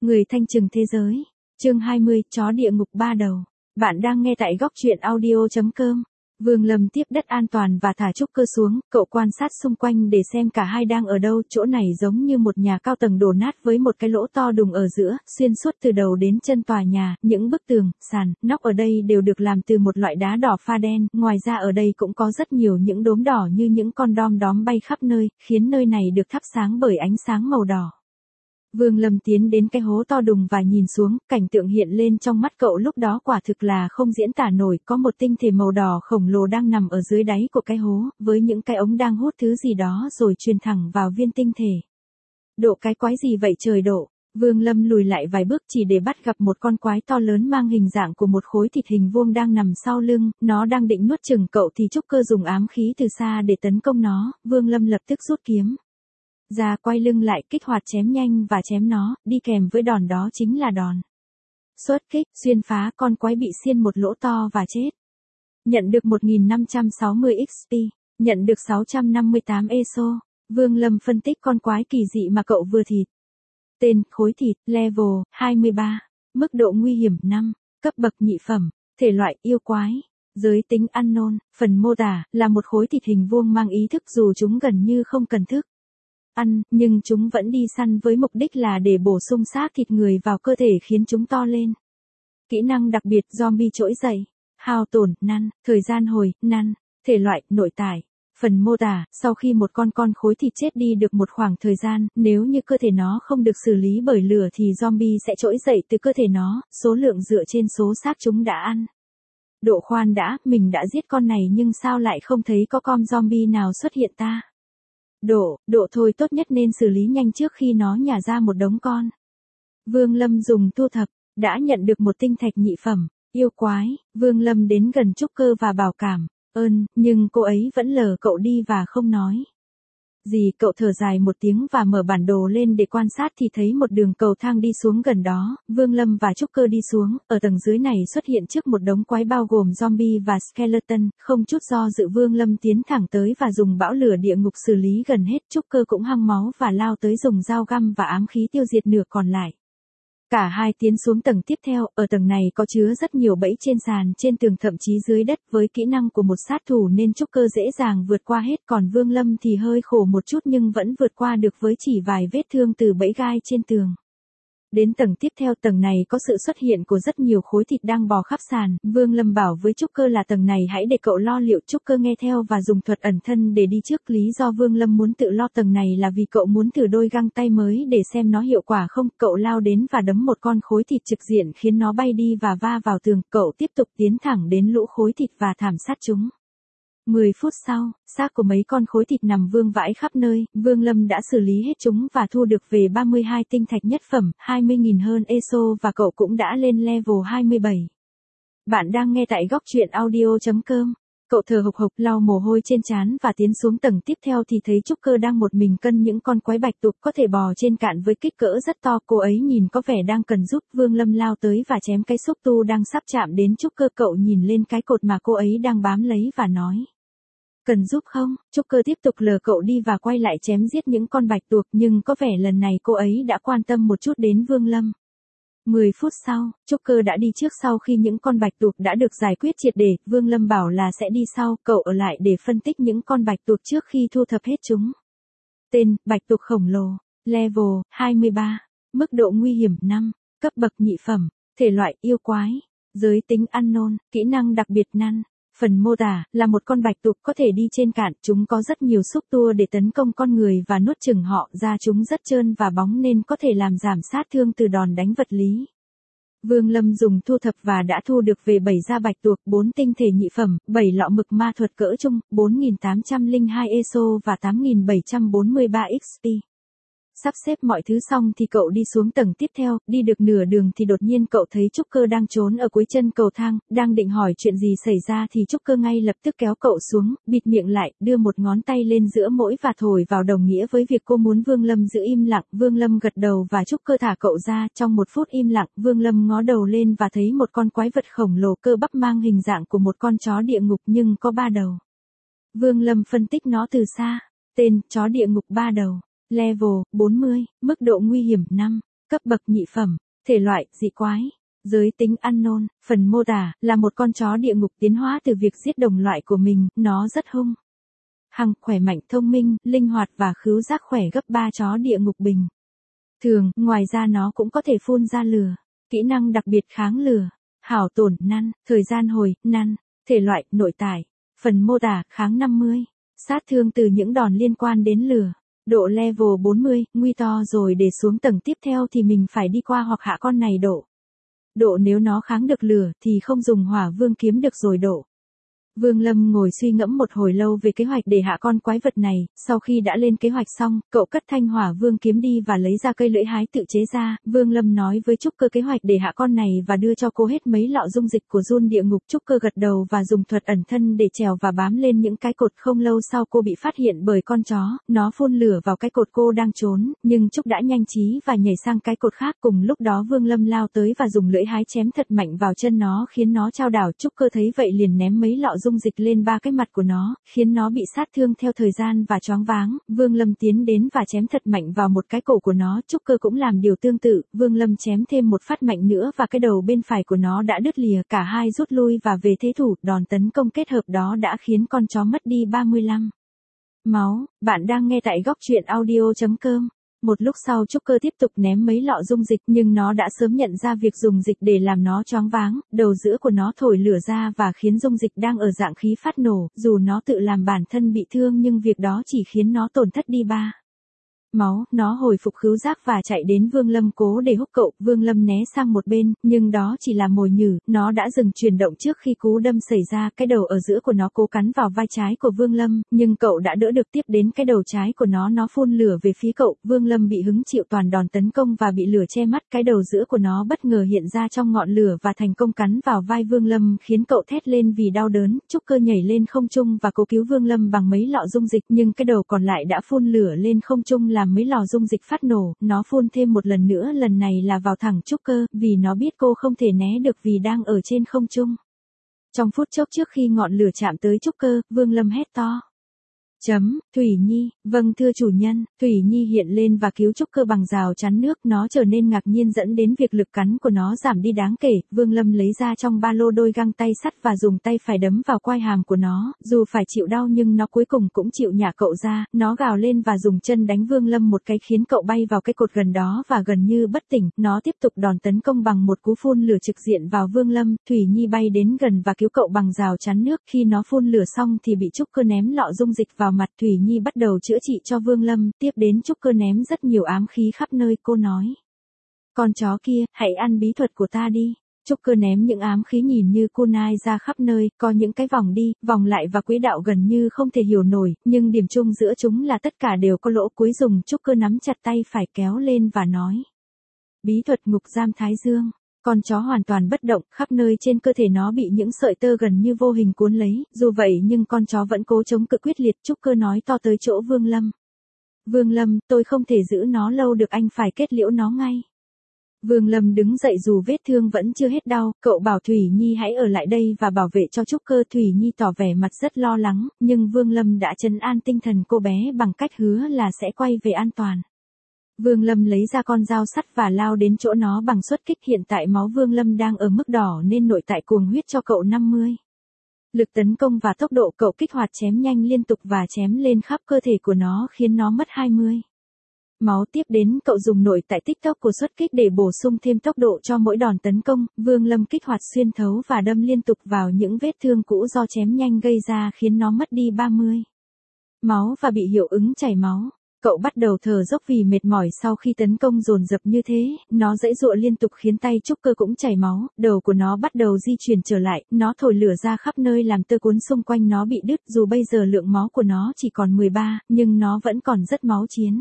Người thanh trừng thế giới. Chương 20, chó địa ngục ba đầu. Bạn đang nghe tại góc truyện audio.com. Vương Lâm tiếp đất an toàn và thả trúc cơ xuống, cậu quan sát xung quanh để xem cả hai đang ở đâu. Chỗ này giống như một nhà cao tầng đổ nát với một cái lỗ to đùng ở giữa, xuyên suốt từ đầu đến chân tòa nhà. Những bức tường, sàn, nóc ở đây đều được làm từ một loại đá đỏ pha đen. Ngoài ra ở đây cũng có rất nhiều những đốm đỏ như những con đom đóm bay khắp nơi, khiến nơi này được thắp sáng bởi ánh sáng màu đỏ. Vương Lâm tiến đến cái hố to đùng và nhìn xuống, cảnh tượng hiện lên trong mắt cậu lúc đó quả thực là không diễn tả nổi. Có một tinh thể màu đỏ khổng lồ đang nằm ở dưới đáy của cái hố, với những cái ống đang hút thứ gì đó rồi truyền thẳng vào viên tinh thể. Độ cái quái gì vậy trời độ? Vương Lâm lùi lại vài bước chỉ để bắt gặp một con quái to lớn mang hình dạng của một khối thịt hình vuông đang nằm sau lưng, nó đang định nuốt chửng cậu thì trúc cơ dùng ám khí từ xa để tấn công nó. Vương Lâm lập tức rút kiếm ra, quay lưng lại, kích hoạt chém nhanh và chém nó, đi kèm với đòn đó chính là đòn xuất kích, xuyên phá. Con quái bị xiên một lỗ to và chết. Nhận được 1560 XP, nhận được 658 ESO. Vương Lâm phân tích con quái kỳ dị mà cậu vừa thịt. Tên, khối thịt, level 23, mức độ nguy hiểm 5, cấp bậc nhị phẩm, thể loại yêu quái. Giới tính unknown, phần mô tả là một khối thịt hình vuông mang ý thức dù chúng gần như không cần thức ăn, nhưng chúng vẫn đi săn với mục đích là để bổ sung xác thịt người vào cơ thể khiến chúng to lên. Kỹ năng đặc biệt zombie trỗi dậy, hao tổn, năn, thời gian hồi, năn, thể loại, nội tải. Phần mô tả, sau khi một con khối thịt chết đi được một khoảng thời gian, nếu như cơ thể nó không được xử lý bởi lửa thì zombie sẽ trỗi dậy từ cơ thể nó, số lượng dựa trên số xác chúng đã ăn. Độ khoan đã, mình đã giết con này nhưng sao lại không thấy có con zombie nào xuất hiện ta? Độ thôi, tốt nhất nên xử lý nhanh trước khi nó nhả ra một đống con. Vương Lâm dùng thu thập, đã nhận được một tinh thạch nhị phẩm, yêu quái. Vương Lâm đến gần trúc cơ và bảo cảm ơn, nhưng cô ấy vẫn lờ cậu đi và không nói gì. Cậu thở dài một tiếng và mở bản đồ lên để quan sát thì thấy một đường cầu thang đi xuống gần đó. Vương Lâm và trúc cơ đi xuống, ở tầng dưới này xuất hiện trước một đống quái bao gồm zombie và skeleton. Không chút do dự Vương Lâm tiến thẳng tới và dùng bão lửa địa ngục xử lý gần hết. Trúc cơ cũng hăng máu và lao tới dùng dao găm và ám khí tiêu diệt nửa còn lại. Cả hai tiến xuống tầng tiếp theo, ở tầng này có chứa rất nhiều bẫy trên sàn, trên tường, thậm chí dưới đất. Với kỹ năng của một sát thủ nên trúc cơ dễ dàng vượt qua hết, còn Vương Lâm thì hơi khổ một chút nhưng vẫn vượt qua được với chỉ vài vết thương từ bẫy gai trên tường. Đến tầng tiếp theo, tầng này có sự xuất hiện của rất nhiều khối thịt đang bò khắp sàn. Vương Lâm bảo với trúc cơ là tầng này hãy để cậu lo liệu. Trúc cơ nghe theo và dùng thuật ẩn thân để đi trước. Lý do Vương Lâm muốn tự lo tầng này là vì cậu muốn thử đôi găng tay mới để xem nó hiệu quả không. Cậu lao đến và đấm một con khối thịt trực diện khiến nó bay đi và va vào tường. Cậu tiếp tục tiến thẳng đến lũ khối thịt và thảm sát chúng. 10 phút sau, xác của mấy con khối thịt nằm vương vãi khắp nơi. Vương Lâm đã xử lý hết chúng và thu được về 32 tinh thạch nhất phẩm, 20.000 hơn ESO và cậu cũng đã lên level 27. Bạn đang nghe tại góc truyện audio.com. Cậu thở hộc hộc, lau mồ hôi trên trán và tiến xuống tầng tiếp theo thì thấy trúc cơ đang một mình cân những con quái bạch tuộc có thể bò trên cạn với kích cỡ rất to. Cô ấy nhìn có vẻ đang cần giúp. Vương Lâm lao tới và chém cái xúc tu đang sắp chạm đến trúc cơ. Cậu nhìn lên cái cột mà cô ấy đang bám lấy và nói: cần giúp không? Trúc cơ tiếp tục lờ cậu đi và quay lại chém giết những con bạch tuộc, nhưng có vẻ lần này cô ấy đã quan tâm một chút đến Vương Lâm. 10 phút sau, trúc cơ đã đi trước sau khi những con bạch tuộc đã được giải quyết triệt để. Vương Lâm bảo là sẽ đi sau, cậu ở lại để phân tích những con bạch tuộc trước khi thu thập hết chúng. Tên, bạch tuộc khổng lồ, level 23, mức độ nguy hiểm 5, cấp bậc nhị phẩm, thể loại yêu quái, giới tính unknown, kỹ năng đặc biệt năn. Phần mô tả là một con bạch tuộc có thể đi trên cạn, chúng có rất nhiều xúc tua để tấn công con người và nuốt chửng họ. Da chúng rất trơn và bóng nên có thể làm giảm sát thương từ đòn đánh vật lý. Vương Lâm dùng thu thập và đã thu được về 7 da bạch tuộc, 4 tinh thể nhị phẩm, 7 lọ mực ma thuật cỡ trung, 4.802 ESO và 8.743 XP. Sắp xếp mọi thứ xong thì cậu đi xuống tầng tiếp theo. Đi được nửa đường thì đột nhiên cậu thấy trúc cơ đang trốn ở cuối chân cầu thang. Đang định hỏi chuyện gì xảy ra thì trúc cơ ngay lập tức kéo cậu xuống, bịt miệng lại, đưa một ngón tay lên giữa mũi và thổi vào, đồng nghĩa với việc cô muốn Vương Lâm giữ im lặng. Vương Lâm gật đầu và trúc cơ thả cậu ra. Trong một phút im lặng, Vương Lâm ngó đầu lên và thấy một con quái vật khổng lồ cơ bắp mang hình dạng của một con chó địa ngục nhưng có 3 đầu. Vương Lâm phân tích nó từ xa. Tên, chó địa ngục 3 đầu. Level 40, mức độ nguy hiểm 5, Cấp bậc nhị phẩm. Thể loại, dị quái. Giới tính unknown. Phần mô tả, là một con chó địa ngục tiến hóa từ việc giết đồng loại của mình, nó rất hung hăng, khỏe mạnh, thông minh, linh hoạt và khứu giác khỏe gấp 3 chó địa ngục bình thường, ngoài ra nó cũng có thể phun ra lửa. Kỹ năng đặc biệt kháng lửa. Hảo tổn, năn, thời gian hồi, năn. Thể loại, nội tải. Phần mô tả, kháng 50. Sát thương từ những đòn liên quan đến lửa. Độ level 40, nguy to rồi để xuống tầng tiếp theo thì mình phải đi qua hoặc hạ con này độ. Độ nếu nó kháng được lửa thì không dùng hỏa vương kiếm được rồi độ. Vương Lâm ngồi suy ngẫm một hồi lâu về kế hoạch để hạ con quái vật này, sau khi đã lên kế hoạch xong, cậu cất thanh hỏa vương kiếm đi và lấy ra cây lưỡi hái tự chế ra, Vương Lâm nói với Trúc Cơ kế hoạch để hạ con này và đưa cho cô hết mấy lọ dung dịch của run địa ngục. Trúc Cơ gật đầu và dùng thuật ẩn thân để trèo và bám lên những cái cột. Không lâu sau cô bị phát hiện bởi con chó, nó phun lửa vào cái cột cô đang trốn, nhưng Trúc đã nhanh trí và nhảy sang cái cột khác. Cùng lúc đó Vương Lâm lao tới và dùng lưỡi hái chém thật mạnh vào chân nó khiến nó chao đảo. Trúc Cơ thấy vậy liền ném mấy lọ dung dịch lên 3 cái mặt của nó, khiến nó bị sát thương theo thời gian và choáng váng. Vương Lâm tiến đến và chém thật mạnh vào một cái cổ của nó. Trúc Cơ cũng làm điều tương tự, Vương Lâm chém thêm một phát mạnh nữa và cái đầu bên phải của nó đã đứt lìa. Cả hai rút lui và về thế thủ. Đòn tấn công kết hợp đó đã khiến con chó mất đi 35 máu. Bạn đang nghe tại góc truyện audio.com. Một lúc sau Trúc Cơ tiếp tục ném mấy lọ dung dịch nhưng nó đã sớm nhận ra việc dùng dịch để làm nó choáng váng, đầu giữa của nó thổi lửa ra và khiến dung dịch đang ở dạng khí phát nổ. Dù nó tự làm bản thân bị thương nhưng việc đó chỉ khiến nó tổn thất đi 3 máu. Nó hồi phục khứu giác và chạy đến Vương Lâm cố để húc cậu. Vương Lâm né sang một bên, nhưng đó chỉ là mồi nhử. Nó đã dừng chuyển động trước khi cú đâm xảy ra. Cái đầu ở giữa của nó cố cắn vào vai trái của Vương Lâm, nhưng cậu đã đỡ được. Tiếp đến cái đầu trái của nó phun lửa về phía cậu. Vương Lâm bị hứng chịu toàn đòn tấn công và bị lửa che mắt. Cái đầu giữa của nó bất ngờ hiện ra trong ngọn lửa và thành công cắn vào vai Vương Lâm khiến cậu thét lên vì đau đớn. Trúc Cơ nhảy lên không trung và cố cứu Vương Lâm bằng mấy lọ dung dịch, nhưng cái đầu còn lại đã phun lửa lên không trung làm mấy lò dung dịch phát nổ. Nó phun thêm một lần nữa, lần này là vào thẳng Trúc Cơ, vì nó biết cô không thể né được vì đang ở trên không trung. Trong phút chốc trước khi ngọn lửa chạm tới Trúc Cơ, Vương Lâm hét to. Thủy Nhi, vâng thưa chủ nhân. Thủy Nhi hiện lên và cứu Trúc Cơ bằng rào chắn nước. Nó trở nên ngạc nhiên dẫn đến việc lực cắn của nó giảm đi đáng kể. Vương Lâm lấy ra trong ba lô đôi găng tay sắt và dùng tay phải đấm vào quai hàm của nó. Dù phải chịu đau nhưng nó cuối cùng cũng chịu nhả cậu ra. Nó gào lên và dùng chân đánh Vương Lâm một cái khiến cậu bay vào cái cột gần đó và gần như bất tỉnh. Nó tiếp tục đòn tấn công bằng một cú phun lửa trực diện vào Vương Lâm. Thủy Nhi bay đến gần và cứu cậu bằng rào chắn nước. Khi nó phun lửa xong thì bị Trúc Cơ ném lọ dung dịch vào mặt. Thủy Nhi bắt đầu chữa trị cho Vương Lâm, tiếp đến Trúc Cơ ném rất nhiều ám khí khắp nơi. Cô nói, con chó kia, hãy ăn bí thuật của ta đi. Trúc Cơ ném những ám khí nhìn như kunai ra khắp nơi, có những cái vòng đi, vòng lại và quỹ đạo gần như không thể hiểu nổi, nhưng điểm chung giữa chúng là tất cả đều có lỗ cuối dùng. Trúc Cơ nắm chặt tay phải kéo lên và nói, bí thuật ngục giam Thái Dương. Con chó hoàn toàn bất động, khắp nơi trên cơ thể nó bị những sợi tơ gần như vô hình cuốn lấy, dù vậy nhưng con chó vẫn cố chống cự quyết liệt. Trúc Cơ nói to tới chỗ Vương Lâm. Vương Lâm, tôi không thể giữ nó lâu được, anh phải kết liễu nó ngay. Vương Lâm đứng dậy dù vết thương vẫn chưa hết đau, cậu bảo Thủy Nhi hãy ở lại đây và bảo vệ cho Trúc Cơ. Thủy Nhi tỏ vẻ mặt rất lo lắng, nhưng Vương Lâm đã trấn an tinh thần cô bé bằng cách hứa là sẽ quay về an toàn. Vương Lâm lấy ra con dao sắt và lao đến chỗ nó bằng xuất kích. Hiện tại máu Vương Lâm đang ở mức đỏ nên nội tại cuồng huyết cho cậu 50. Lực tấn công và tốc độ cậu kích hoạt chém nhanh liên tục và chém lên khắp cơ thể của nó khiến nó mất 20 máu. Tiếp đến cậu dùng nội tại tích tốc của xuất kích để bổ sung thêm tốc độ cho mỗi đòn tấn công. Vương Lâm kích hoạt xuyên thấu và đâm liên tục vào những vết thương cũ do chém nhanh gây ra khiến nó mất đi 30 máu và bị hiệu ứng chảy máu. Cậu bắt đầu thở dốc vì mệt mỏi sau khi tấn công dồn dập như thế, nó giãy giụa liên tục khiến tay Trúc Cơ cũng chảy máu, đầu của nó bắt đầu di chuyển trở lại, nó thổi lửa ra khắp nơi làm tơ cuốn xung quanh nó bị đứt. Dù bây giờ lượng máu của nó chỉ còn 13, nhưng nó vẫn còn rất máu chiến.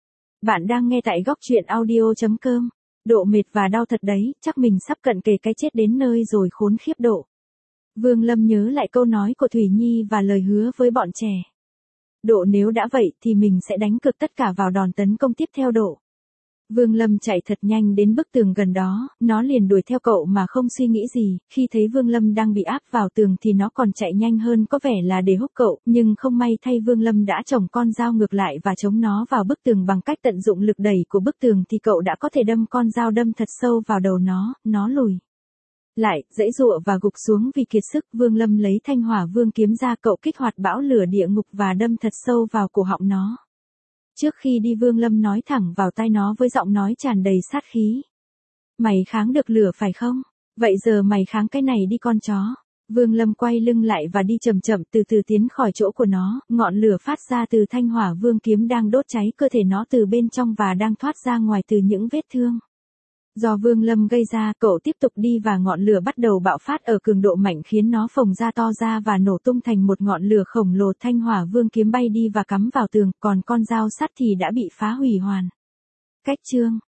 Bạn đang nghe tại góc truyện audio.com. Độ mệt và đau thật đấy, chắc mình sắp cận kề cái chết đến nơi rồi khốn khiếp độ. Vương Lâm nhớ lại câu nói của Thủy Nhi và lời hứa với bọn trẻ. Độ nếu đã vậy thì mình sẽ đánh cược tất cả vào đòn tấn công tiếp theo độ. Vương Lâm chạy thật nhanh đến bức tường gần đó, nó liền đuổi theo cậu mà không suy nghĩ gì, khi thấy Vương Lâm đang bị áp vào tường thì nó còn chạy nhanh hơn có vẻ là để húc cậu, nhưng không may thay Vương Lâm đã chồng con dao ngược lại và chống nó vào bức tường bằng cách tận dụng lực đẩy của bức tường thì cậu đã có thể đâm con dao đâm thật sâu vào đầu nó lùi lại, giãy giụa và gục xuống vì kiệt sức. Vương Lâm lấy Thanh Hỏa Vương kiếm ra, cậu kích hoạt bão lửa địa ngục và đâm thật sâu vào cổ họng nó. Trước khi đi Vương Lâm nói thẳng vào tai nó với giọng nói tràn đầy sát khí. Mày kháng được lửa phải không? Vậy giờ mày kháng cái này đi con chó. Vương Lâm quay lưng lại và đi chậm chậm từ từ tiến khỏi chỗ của nó, ngọn lửa phát ra từ Thanh Hỏa Vương kiếm đang đốt cháy cơ thể nó từ bên trong và đang thoát ra ngoài từ những vết thương do Vương Lâm gây ra. Cậu tiếp tục đi và ngọn lửa bắt đầu bạo phát ở cường độ mạnh khiến nó phồng ra to ra và nổ tung thành một ngọn lửa khổng lồ. Thanh Hỏa Vương kiếm bay đi và cắm vào tường, còn con dao sắt thì đã bị phá hủy hoàn. Cách chương